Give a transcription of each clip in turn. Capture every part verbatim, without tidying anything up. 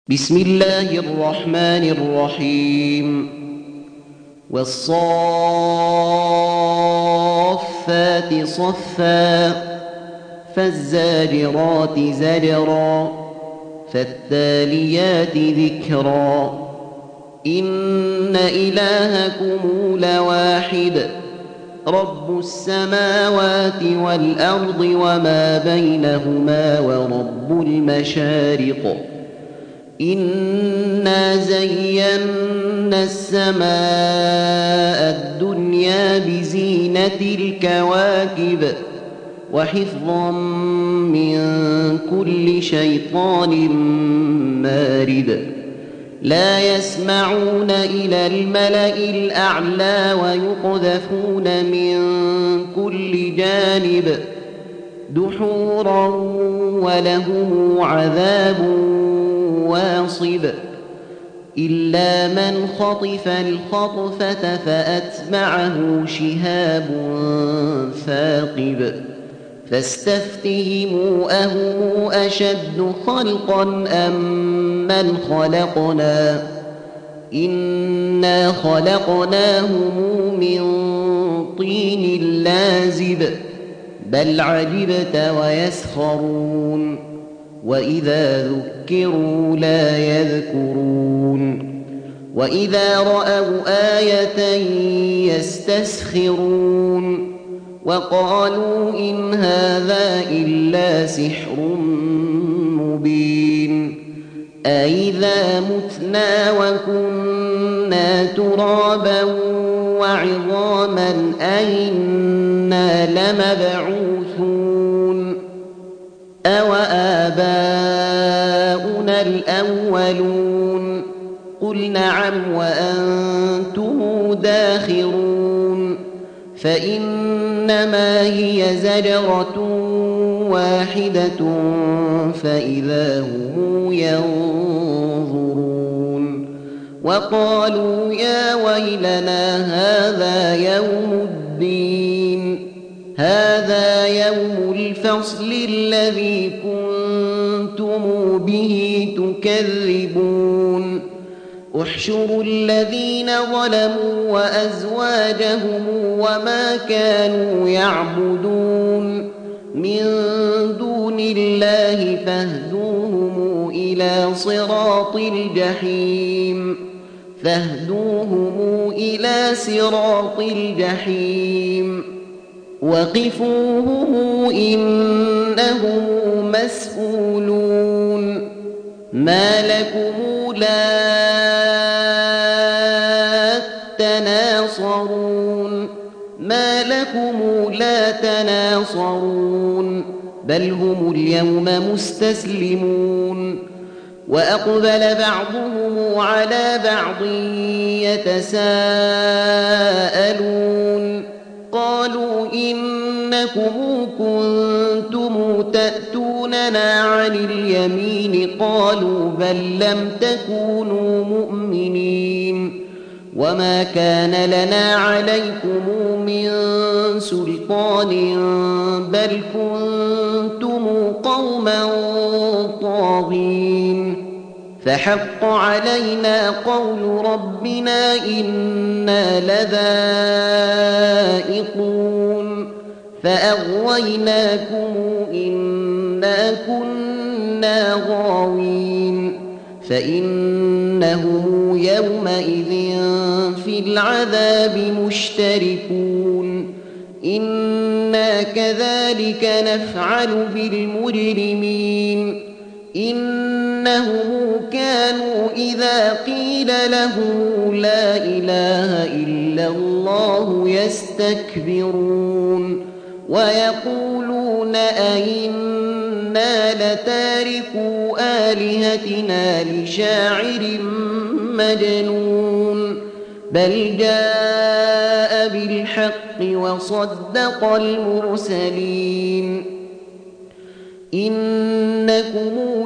بسم الله الرحمن الرحيم والصافات صفا فالزاجرات زجرا فالتاليات ذكرا إن إلهكم لواحد رب السماوات والأرض وما بينهما ورب المشارق إنا زينا السماء الدنيا بزينة الكواكب وحفظا من كل شيطان مارد لا يسمعون إلى الملأ الأعلى ويقذفون من كل جانب دحورا ولهم عذاب واصب إلا من خطف الخطفة فأتبعه شهاب ثاقب فاستفتهموا أهم أشد خلقا أم من خلقنا إنا خلقناهم من طين لازب بل عجبت ويسخرون وإذا ذكروا لا يذكرون وإذا رأوا آية يستسخرون وقالوا إن هذا إلا سحر مبين أإذا متنا وكنا ترابا وعظاما أئنا لمبعوثون أوآباؤنا الأولون قل نعم وأنتم داخرون فإنما هي زجرة واحدة فإذا هم ينظرون وقالوا يا ويلنا هذا يوم الدين هذا يوم الفصل الذي كنتم به تكذبون احشروا الذين ظلموا وأزواجهم وما كانوا يعبدون من دون الله فاهدوهم إلى صراط الجحيم فاهدوهم إلى صراط الجحيم وقفوهم إنهم مسئولون ما لكم لا تناصرون ما لكم لا تناصرون بل هم اليوم مستسلمون وأقبل بعضهم على بعض يتساءلون قالوا إنكم كنتم تأتوننا عن اليمين قالوا بل لم تكونوا مؤمنين وما كان لنا عليكم من سلطان بل كنتم قوما طاغين فحق علينا قول ربنا إنا لذائقون فأغويناكم إنا كنا غاوين فإنهم يومئذ في العذاب مشتركون إنا كذلك نفعل بالمجرمين إنهم كانوا إذا قيل لهم لا إله إلا الله يستكبرون ويقولون أئنا لتاركو آلهتنا لشاعر مجنون بل جاء بالحق وصدق المرسلين إنكم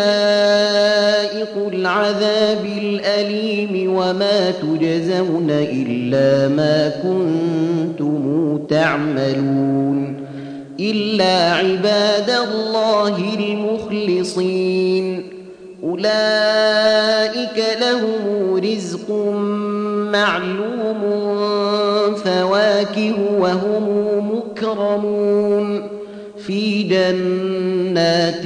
لذائق العذاب الأليم وما تجزون إلا ما كنتم تعملون إلا عباد الله المخلصين أولئك لهم رزق معلوم فواكه وهم مكرمون في جنات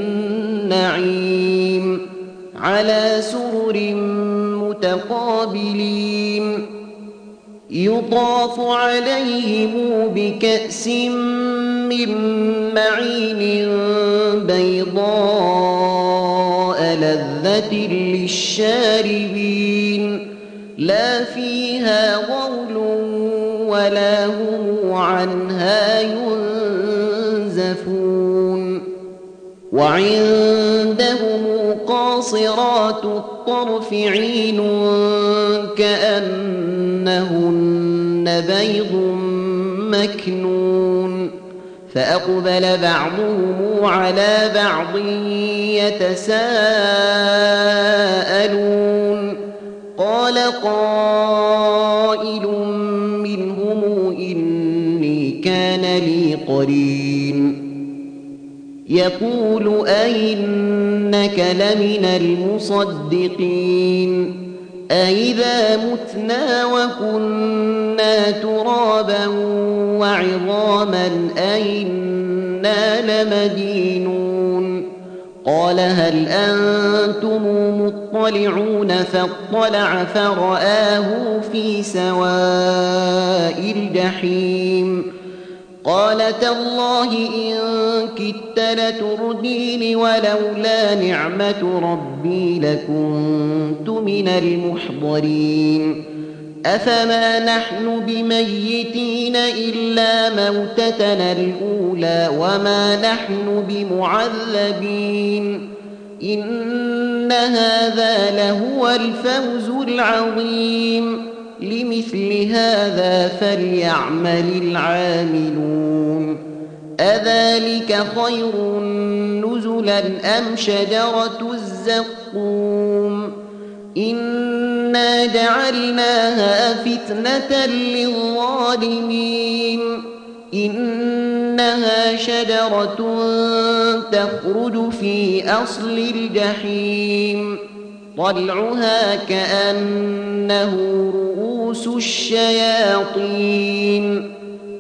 النعيم على سرر متقابلين يطاف عليهم بكأس من معين بيضاء لذة للشاربين لا فيها غول ولا هم عنها ينزفون وعندهم قاصرات الطرف عين كأنهن بيض مكنون فأقبل بعضهم على بعض يتساءلون قال قائل منهم إني كان لي قرين يقول أئنك لمن المصدقين أئذا متنا وكنا ترابا وعظاما أئنا لمدينون قال هل أنتم مطلعون فاطلع فرآه في سواء الجحيم قال تالله إن كدت لتردين ولولا نعمة ربي لكنت من المحضرين أفما نحن بميتين إلا موتتنا الأولى وما نحن بمعذبين إن هذا لهو الفوز العظيم لمثل هذا فليعمل العاملون أذلك خير نزلا أم شجرة الزقوم إنا جعلناها فتنة للظالمين إنها شجرة تخرج في أصل الجحيم طلعها كأنه رؤوس الشياطين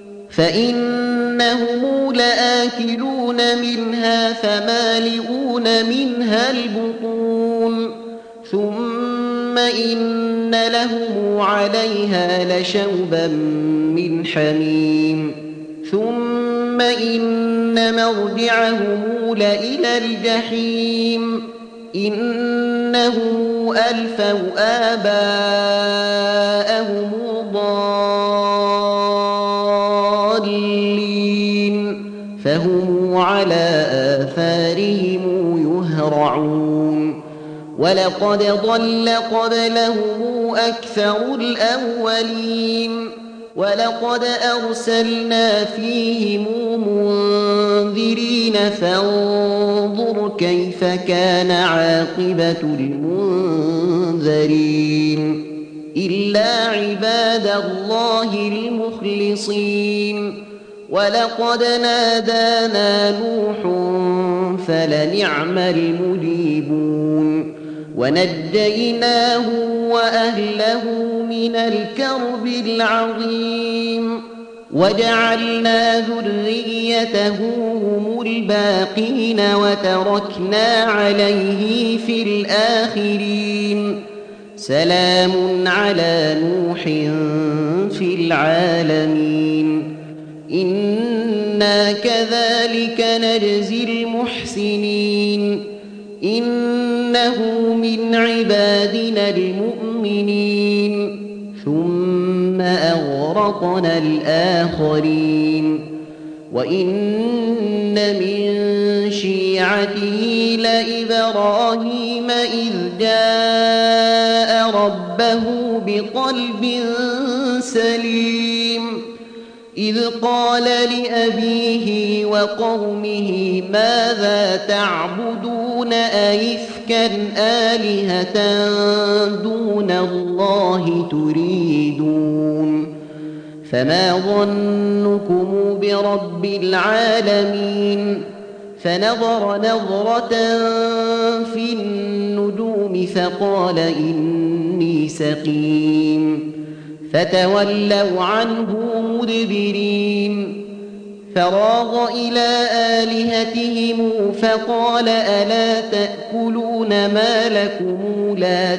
فإنهم لآكلون منها فمالئون منها البطون ثم إن لهم عليها لشوبا من حميم ثم إن مرجعهم لإلى الجحيم إنهم ألفوا آباءهم ضالين فهم على آثارهم يهرعون ولقد ضل قبلهم أكثر الأولين ولقد أرسلنا فيهم منذرين فانظر كيف كان عاقبة المنذرين إلا عباد الله المخلصين ولقد نادانا نوح فلنعم المجيبون ونجيناه وأهله من الكرب العظيم وجعلنا ذريته هم الباقين وتركنا عليه في الآخرين سلام على نوح في العالمين إنا كذلك نجزي المحسنين إنه من عبادنا المؤمنين ثم أغرقنا الآخرين وإن من شيعته لإبراهيم إذ جاء ربه بقلب سليم إذ قال لأبيه وقومه ماذا تعبدون أئفكا آلهة دون الله تريدون فما ظنكم برب العالمين فنظر نظرة في النجوم فقال إني سقيم فتولوا عنه مدبرين فراغ إلى آلهتهم فقال ألا تأكلون ما لكم لا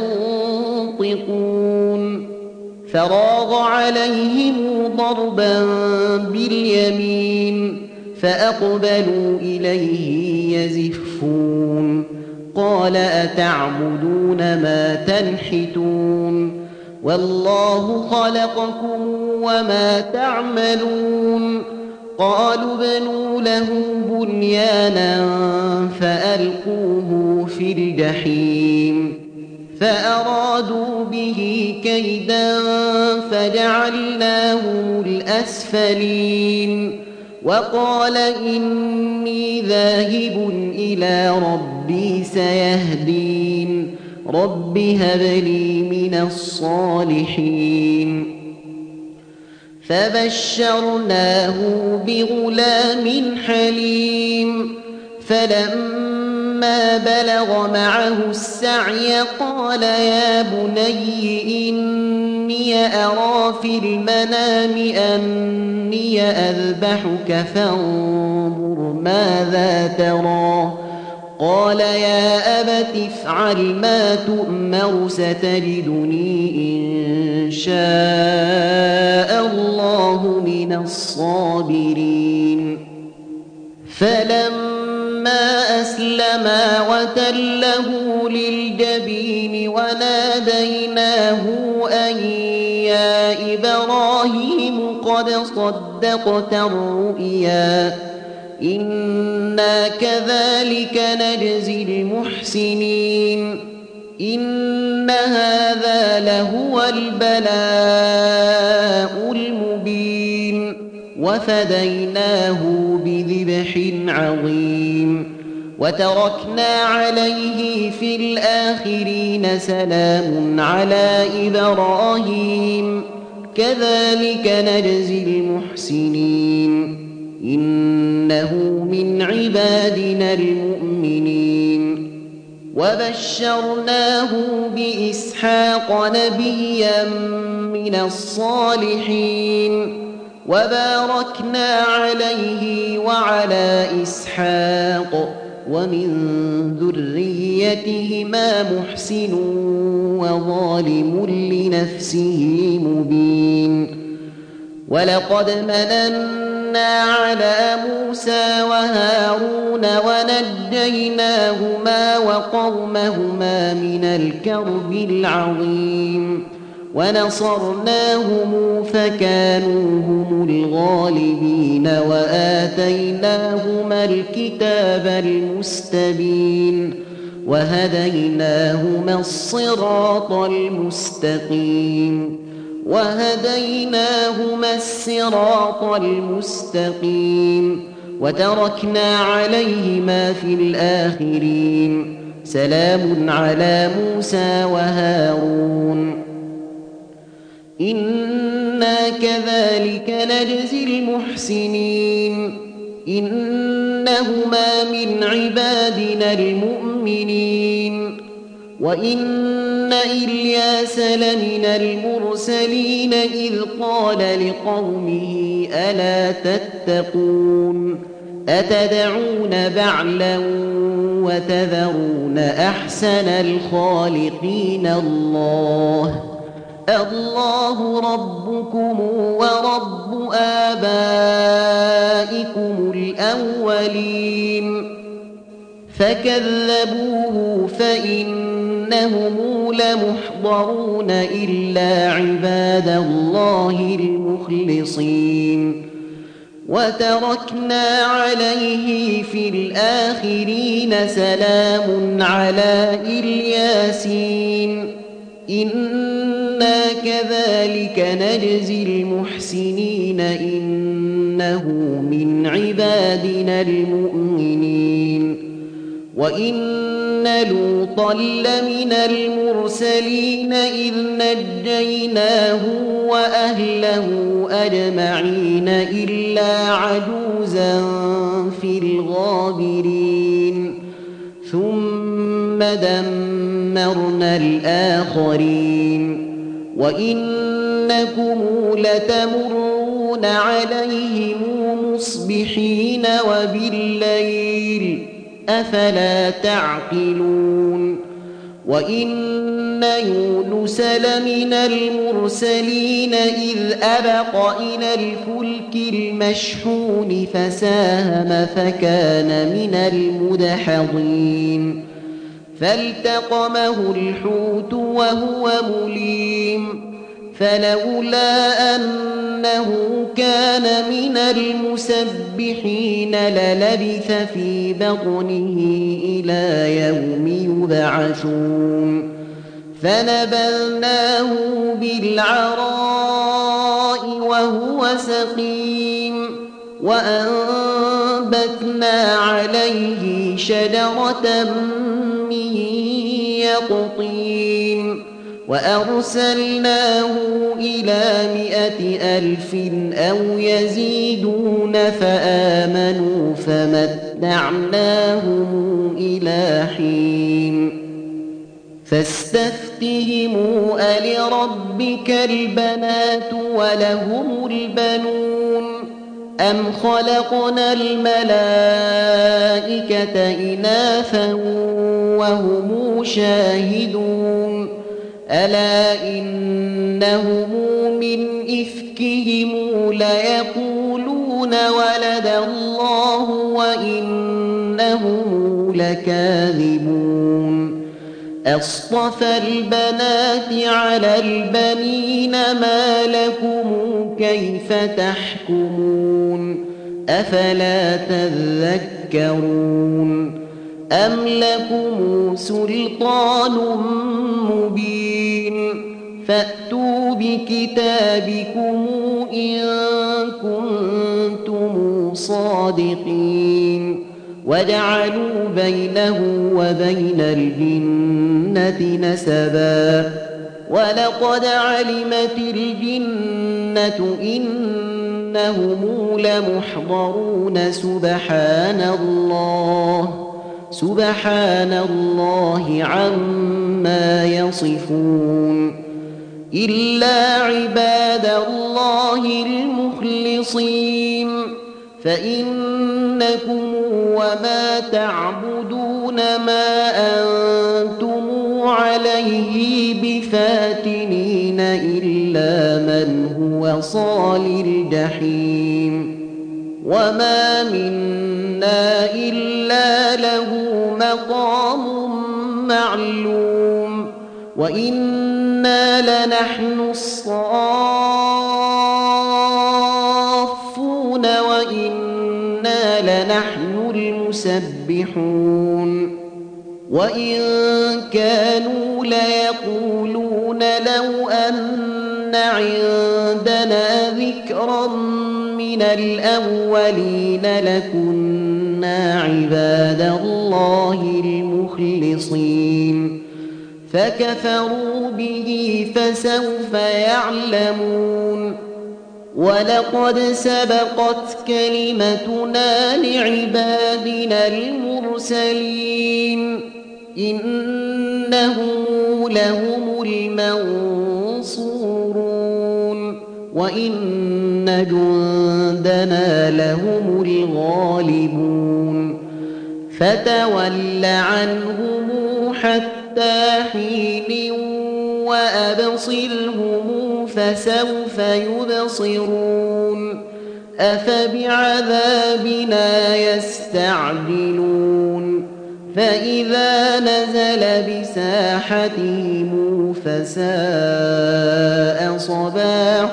تنطقون فراغ عليهم ضربا باليمين فأقبلوا إليه يزفون قال أتعبدون ما تنحتون والله خلقكم وما تعملون قالوا ابنوا له بنيانا فألقوه في الجحيم فأرادوا به كيدا فجعلناهم الأسفلين وقال إني ذاهب إلى ربي سيهدين رب هب لي من الصالحين فبشرناه بغلام حليم فلما بلغ معه السعي قال يا بني إني أرى في المنام أني أذبحك فانظر ماذا ترى قال يا أبت افعل ما تؤمر ستجدني إن شاء الله من الصابرين فلما أسلما وتله للجبين وناديناه أن يا إبراهيم قد صدقت الرؤيا إنا كذلك نجزي المحسنين إن هذا لهو البلاء المبين وفديناه بذبح عظيم وتركنا عليه في الآخرين سلام على إبراهيم كذلك نجزي المحسنين إنه من عبادنا المؤمنين وبشرناه بإسحاق نبيا من الصالحين وباركنا عليه وعلى إسحاق ومن ذريتهما محسن وظالم لنفسه مبين ولقد مننا على موسى وهارون ونجيناهما وقومهما من الكرب العظيم ونصرناهم فكانوا هم الغالبين وآتيناهما الكتاب المستبين وهديناهما الصراط المستقيم وهديناهما الصراط المستقيم وتركنا عليهما في الآخرين سلام على موسى وهارون إنا كذلك نجزي المحسنين إنهما من عبادنا المؤمنين وإن إلياس لمن المرسلين إذ قال لقومه ألا تتقون أتدعون بعلا وتذرون أحسن الخالقين الله الله ربكم ورب آبائكم الأولين فكذبوه فإنهم لمحضرون إلا عباد الله المخلصين وتركنا عليه في الآخرين سلام على الياسين إنا كذلك نجزي المحسنين إنه من عبادنا المؤمنين وإن لوطا لمن المرسلين إذ نجيناه وأهله أجمعين إلا عجوزا في الغابرين ثم دمرنا الآخرين وإنكم لتمرون عليهم مصبحين وبالليل أفلا تعقلون وإن يونس لمن المرسلين إذ أبق إلى الفلك المشحون فساهم فكان من المدحضين فالتقمه الحوت وهو مليم فلولا أنه كان من المسبحين للبث في بطنه إلى يوم يبعثون فنبذناه بالعراء وهو سقيم وأنبتنا عليه شجرة من يقطين وأرسلناه إلى مائة ألف أو يزيدون فآمنوا فمتعناهم إلى حين فاستفتهموا ألربك البنات ولهم البنون أم خلقنا الملائكة إناثا وهم شاهدون ألا إنهم من إفكهم ليقولون ولد الله وإنهم لكاذبون أصطفى البنات على البنين ما لكم كيف تحكمون أفلا تذكرون أم لكم سلطان مبين فأتوا بكتابكم إن كنتم صادقين وجعلوا بينه وبين الجنة نسبا ولقد علمت الجنة إنهم لمحضرون سبحان الله سبحان الله عما يصفون إلا عباد الله المخلصين فإنكم وما تعبدون ما أنتم عليه بفاتنين إلا من هو صال الجحيم وما منا إلا له مقام معلوم وإنا لنحن الصافون وإنا لنحن المسبحون وإن كانوا ليقولون لو أن عندنا ذكرا من الأولين لكنا عباد الله المخلصين فكفروا به فسوف يعلمون ولقد سبقت كلمتنا لعبادنا المرسلين إنهم لهم المنصورون وإن جندنا لهم الغالبون فتول عنهم حتى حين وأبصرهم فسوف يبصرون أفبعذابنا يستعجلون فإذا نزل بساحتهم فساء صباح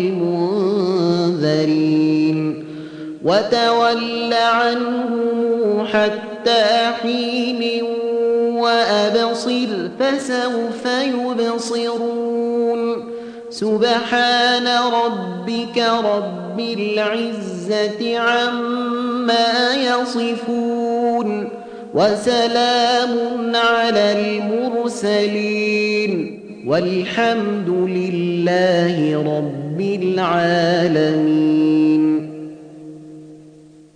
المنذرين وتول عنهم حتى حين وأبصر فسوف يبصرون سبحان ربك رب العزة عما يصفون وسلام على المرسلين والحمد لله رب العالمين.